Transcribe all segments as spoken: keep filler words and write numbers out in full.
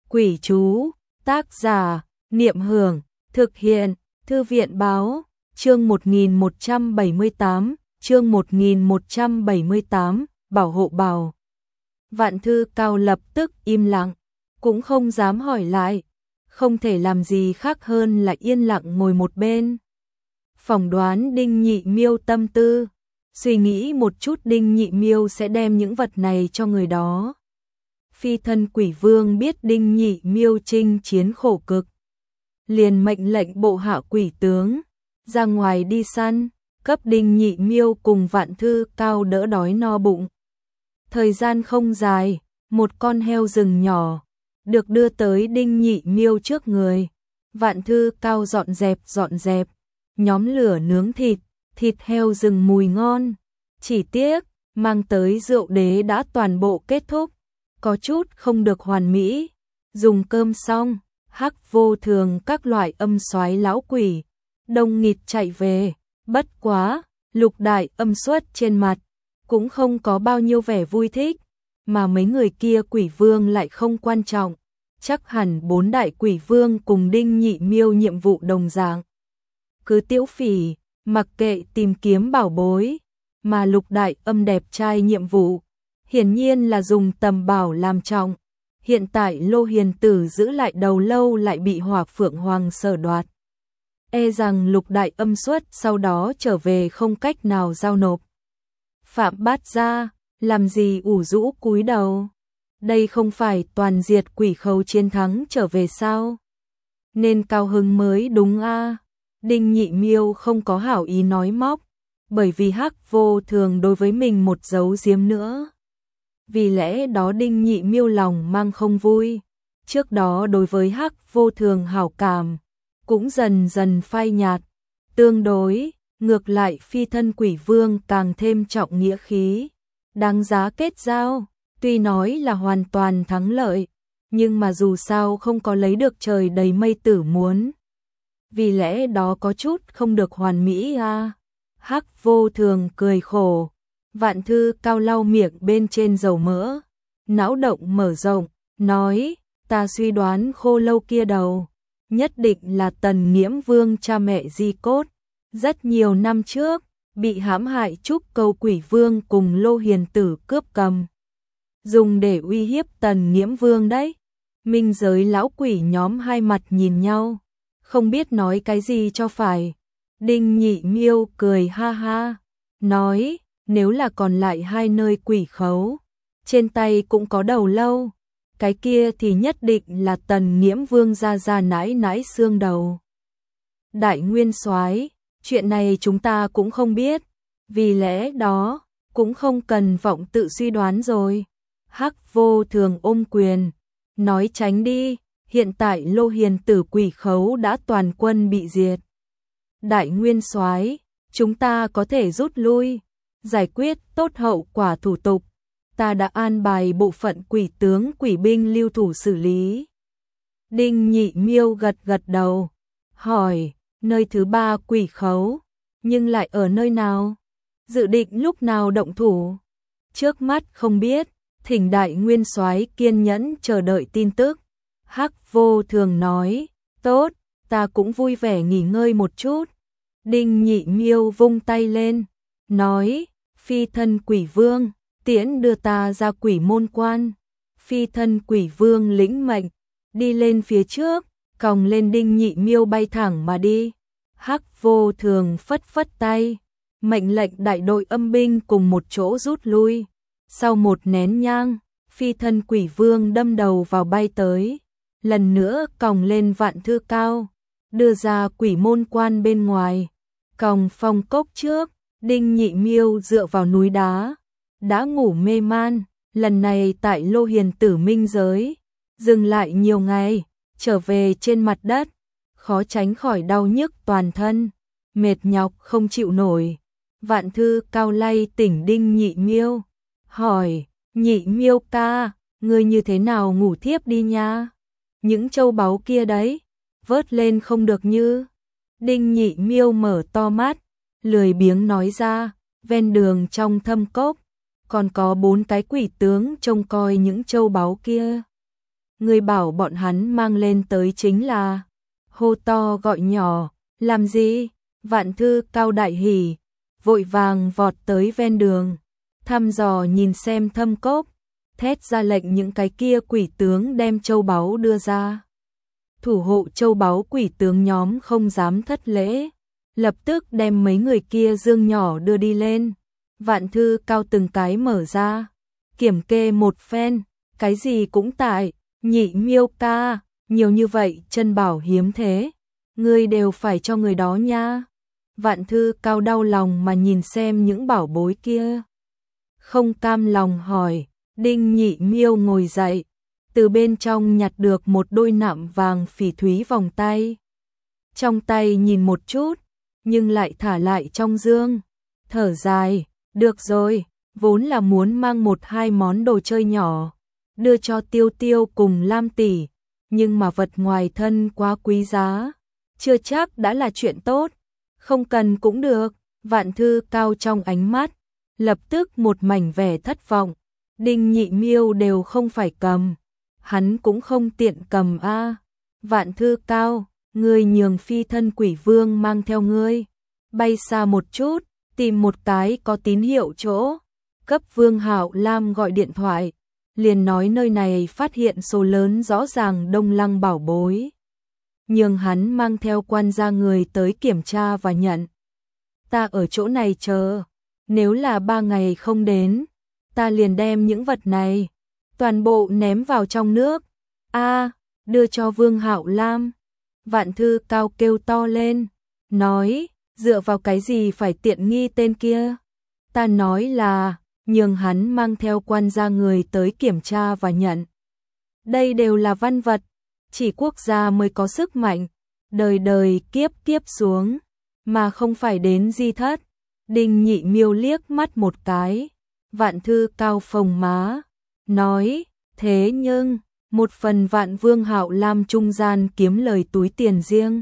Quỷ chú, tác giả, Niệm Hưởng, thực hiện, Thư viện báo, chương một nghìn một trăm bảy mươi tám, chương một nghìn một trăm bảy mươi tám, bảo hộ bào. Vạn Thư Cao lập tức im lặng, cũng không dám hỏi lại, không thể làm gì khác hơn là yên lặng ngồi một bên. Phỏng đoán Đinh Nhị Miêu tâm tư, suy nghĩ một chút Đinh Nhị Miêu sẽ đem những vật này cho người đó. Phi thân Quỷ Vương biết Đinh Nhị Miêu chinh chiến khổ cực, liền mệnh lệnh bộ hạ quỷ tướng ra ngoài đi săn, cấp Đinh Nhị Miêu cùng Vạn Thư Cao đỡ đói no bụng. Thời gian không dài, một con heo rừng nhỏ được đưa tới Đinh Nhị Miêu trước người. Vạn Thư Cao dọn dẹp dọn dẹp, nhóm lửa nướng thịt, thịt heo rừng mùi ngon. Chỉ tiếc, mang tới rượu đế đã toàn bộ kết thúc, có chút không được hoàn mỹ. Dùng cơm xong, Hắc Vô Thường các loại âm soái lão quỷ đông nghịt chạy về, bất quá, Lục Đại Âm xuất trên mặt cũng không có bao nhiêu vẻ vui thích, mà mấy người kia quỷ vương lại không quan trọng, chắc hẳn bốn đại quỷ vương cùng Đinh Nhị Miêu nhiệm vụ đồng dạng. Cứ Tiếu Phỉ, mặc kệ tìm kiếm bảo bối, mà Lục Đại Âm đẹp trai nhiệm vụ, hiển nhiên là dùng tầm bảo làm trọng. Hiện tại Lô Hiền Tử giữ lại đầu lâu lại bị Hỏa Phượng Hoàng sở đoạt. E rằng Lục Đại Âm xuất sau đó trở về không cách nào giao nộp. Phạm Bát Gia, làm gì ủ rũ cúi đầu? Đây không phải toàn diệt quỷ khấu chiến thắng trở về sao? Nên cao hứng mới đúng a. Đinh Nhị Miêu không có hảo ý nói móc, bởi vì Hắc Vô Thường đối với mình một dấu giếm nữa. Vì lẽ đó Đinh Nhị Miêu lòng mang không vui, trước đó đối với Hắc Vô Thường hảo cảm cũng dần dần phai nhạt. Tương đối, ngược lại phi thân Quỷ Vương càng thêm trọng nghĩa khí, đáng giá kết giao. Tuy nói là hoàn toàn thắng lợi, nhưng mà dù sao không có lấy được trời đầy mây tử muốn. Vì lẽ đó có chút không được hoàn mỹ a. Hắc Vô Thường cười khổ. Vạn Thư Cao lau miệng bên trên dầu mỡ, não động mở rộng, nói, ta suy đoán khô lâu kia đầu, nhất định là Tần Nghiễm Vương cha mẹ di cốt. Rất nhiều năm trước, bị hãm hại Trúc Câu Quỷ Vương cùng Lô Hiền Tử cướp cầm, dùng để uy hiếp Tần Nghiễm Vương đấy. Minh giới lão quỷ nhóm hai mặt nhìn nhau, không biết nói cái gì cho phải. Đinh Nhị Miêu cười ha ha, nói, nếu là còn lại hai nơi quỷ khấu, trên tay cũng có đầu lâu, cái kia thì nhất định là Tần Nghiễm Vương ra ra nãi nãi xương đầu. Đại Nguyên Soái, chuyện này chúng ta cũng không biết, vì lẽ đó cũng không cần vọng tự suy đoán rồi. Hắc Vô Thường ôm quyền, nói tránh đi, hiện tại Lô Hiền Tử quỷ khấu đã toàn quân bị diệt. Đại Nguyên Soái, chúng ta có thể rút lui, giải quyết tốt hậu quả thủ tục. Ta đã an bài bộ phận quỷ tướng quỷ binh lưu thủ xử lý. Đinh Nhị Miêu gật gật đầu, hỏi, nơi thứ ba quỷ khấu, nhưng lại ở nơi nào? Dự định lúc nào động thủ? Trước mắt không biết, thỉnh Đại Nguyên Soái kiên nhẫn chờ đợi tin tức. Hắc Vô Thường nói, tốt, ta cũng vui vẻ nghỉ ngơi một chút. Đinh Nhị Miêu vung tay lên, nói, phi thân Quỷ Vương, tiễn đưa ta ra Quỷ Môn Quan. Phi thân Quỷ Vương lĩnh mệnh, đi lên phía trước, còng lên Đinh Nhị Miêu bay thẳng mà đi. Hắc Vô Thường phất phất tay, mệnh lệnh đại đội âm binh cùng một chỗ rút lui. Sau một nén nhang, phi thân Quỷ Vương đâm đầu vào bay tới, lần nữa còng lên Vạn Thư Cao, đưa ra Quỷ Môn Quan bên ngoài. Còng phong cốc trước, Đinh Nhị Miêu dựa vào núi đá, đã ngủ mê man. Lần này tại Lô Hiền Tử minh giới, dừng lại nhiều ngày, trở về trên mặt đất, khó tránh khỏi đau nhức toàn thân, mệt nhọc không chịu nổi. Vạn Thư Cao lay tỉnh Đinh Nhị Miêu, hỏi, Nhị Miêu ca, ngươi như thế nào ngủ thiếp đi nha? Những châu báu kia đấy, vớt lên không được như? Đinh Nhị Miêu mở to mắt, lười biếng nói ra, ven đường trong thâm cốc, còn có bốn cái quỷ tướng trông coi những châu báu kia. người bảo bọn hắn mang lên tới chính là hô to gọi nhỏ, làm gì? Vạn Thư Cao đại hỉ, vội vàng vọt tới ven đường, thăm dò nhìn xem Thâm Cốc, thét ra lệnh những cái kia quỷ tướng đem châu báu đưa ra. Thủ hộ châu báu quỷ tướng nhóm không dám thất lễ, lập tức đem mấy người kia dương nhỏ đưa đi lên. Vạn Thư Cao từng cái mở ra, kiểm kê một phen, cái gì cũng tại, Nhị Miêu ca, nhiều như vậy chân bảo hiếm thế, ngươi đều phải cho người đó nha. Vạn Thư Cao đau lòng mà nhìn xem những bảo bối kia, không cam lòng hỏi. Đinh Nhị Miêu ngồi dậy, từ bên trong nhặt được một đôi nạm vàng phỉ thúy vòng tay. Trong tay nhìn một chút, nhưng lại thả lại trong dương, thở dài, được rồi, vốn là muốn mang một hai món đồ chơi nhỏ, đưa cho Tiêu Tiêu cùng Lam tỷ, nhưng mà vật ngoài thân quá quý giá, chưa chắc đã là chuyện tốt, không cần cũng được. Vạn Thư Cao trong ánh mắt, lập tức một mảnh vẻ thất vọng. Đinh Nhị Miêu đều không phải cầm, hắn cũng không tiện cầm a. Vạn Thư Cao, ngươi nhường Phi Thân Quỷ Vương mang theo ngươi, bay xa một chút, tìm một cái có tín hiệu chỗ, cấp Vương Hạo Lam gọi điện thoại, liền nói nơi này phát hiện số lớn rõ ràng đông lăng bảo bối, nhường hắn mang theo quan gia người tới kiểm tra và nhận. Ta ở chỗ này chờ, nếu là ba ngày không đến, ta liền đem những vật này toàn bộ ném vào trong nước. A, đưa cho Vương Hạo Lam. Vạn Thư Cao kêu to lên, nói, dựa vào cái gì phải tiện nghi tên kia? Ta nói là, nhường hắn mang theo quan gia người tới kiểm tra và nhận. Đây đều là văn vật, chỉ quốc gia mới có sức mạnh, đời đời kiếp kiếp xuống, mà không phải đến di thất. Đinh Nhị Miêu liếc mắt một cái. Vạn Thư Cao phồng má, nói, thế nhưng, một phần Vạn Vương Hạo Lam trung gian kiếm lời túi tiền riêng,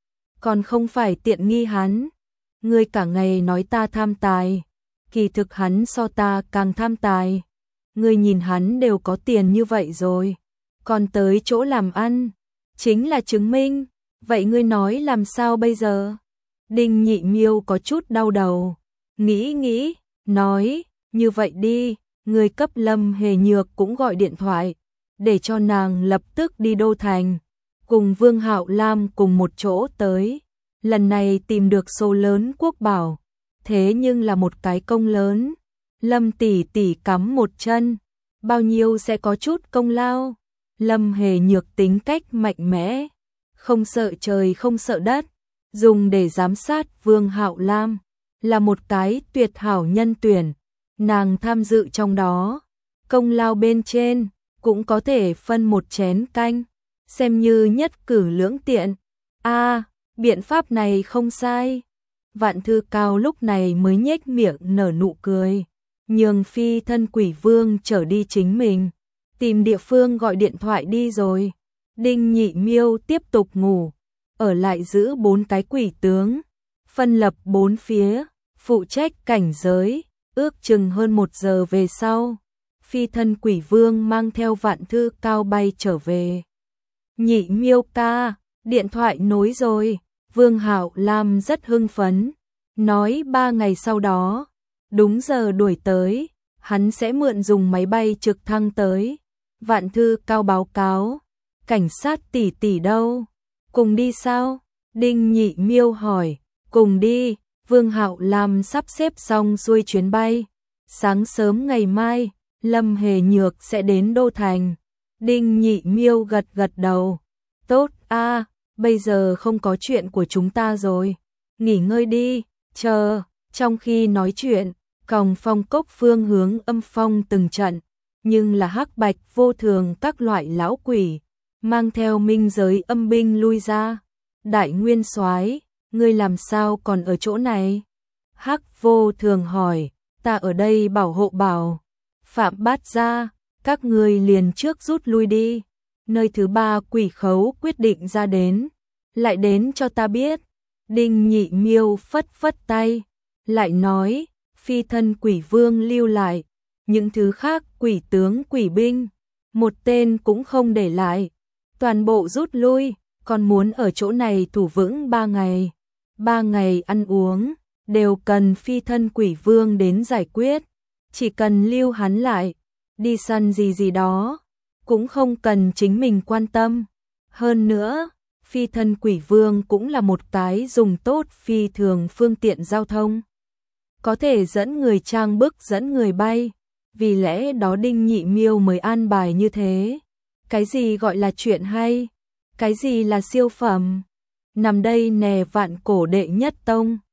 còn không phải tiện nghi hắn. Ngươi cả ngày nói ta tham tài, kỳ thực hắn so ta càng tham tài. Ngươi nhìn hắn đều có tiền như vậy rồi, còn tới chỗ làm ăn, chính là chứng minh. Vậy ngươi nói làm sao bây giờ? Đinh Nhị Miêu có chút đau đầu, nghĩ nghĩ, nói, như vậy đi, người cấp Lâm Hề Nhược cũng gọi điện thoại, để cho nàng lập tức đi Đô Thành, cùng Vương Hạo Lam cùng một chỗ tới. Lần này tìm được số lớn quốc bảo, thế nhưng là một cái công lớn. Lâm tỷ tỷ cắm một chân, bao nhiêu sẽ có chút công lao. Lâm Hề Nhược tính cách mạnh mẽ, không sợ trời không sợ đất, dùng để giám sát Vương Hạo Lam, là một cái tuyệt hảo nhân tuyển. Nàng tham dự trong đó, công lao bên trên, cũng có thể phân một chén canh, xem như nhất cử lưỡng tiện. A, biện pháp này không sai. Vạn Thư Cao lúc này mới nhếch miệng nở nụ cười, nhường Phi Thân Quỷ Vương trở đi chính mình, tìm địa phương gọi điện thoại đi rồi. Đinh Nhị Miêu tiếp tục ngủ, ở lại giữ bốn cái quỷ tướng, phân lập bốn phía, phụ trách cảnh giới. Ước chừng hơn một giờ về sau, Phi Thân Quỷ Vương mang theo Vạn Thư Cao bay trở về. Nhị Miêu ca, điện thoại nối rồi. Vương Hạo Lam rất hưng phấn, nói ba ngày sau đó, đúng giờ đuổi tới, hắn sẽ mượn dùng máy bay trực thăng tới. Vạn Thư Cao báo cáo, cảnh sát tỷ tỷ đâu? Cùng đi sao? Đinh Nhị Miêu hỏi, cùng đi. Vương Hạo Lam sắp xếp xong xuôi chuyến bay, sáng sớm ngày mai, Lâm Hề Nhược sẽ đến Đô Thành. Đinh Nhị Miêu gật gật đầu, tốt a, bây giờ không có chuyện của chúng ta rồi, nghỉ ngơi đi, chờ. Trong khi nói chuyện, còng phong cốc phương hướng âm phong từng trận, nhưng là hắc bạch vô thường các loại lão quỷ, mang theo minh giới âm binh lui ra. Đại Nguyên Soái, ngươi làm sao còn ở chỗ này? Hắc vô thường hỏi, ta ở đây bảo hộ bảo. Phạm Bát Gia, các ngươi liền trước rút lui đi. Nơi thứ ba quỷ khấu quyết định ra đến, lại đến cho ta biết. Đinh Nhị Miêu phất phất tay, lại nói, Phi Thân Quỷ Vương lưu lại, những thứ khác quỷ tướng quỷ binh, một tên cũng không để lại, toàn bộ rút lui, còn muốn ở chỗ này thủ vững ba ngày. Ba ngày ăn uống, đều cần phi thân quỷ vương đến giải quyết, chỉ cần lưu hắn lại, đi săn gì gì đó, cũng không cần chính mình quan tâm. Hơn nữa, phi thân quỷ vương cũng là một cái dùng tốt phi thường phương tiện giao thông. Có thể dẫn người trang bức dẫn người bay, vì lẽ đó Đinh Nhị Miêu mới an bài như thế. Cái gì gọi là chuyện hay? Cái gì là siêu phẩm? Nằm đây nè vạn cổ đệ nhất tông.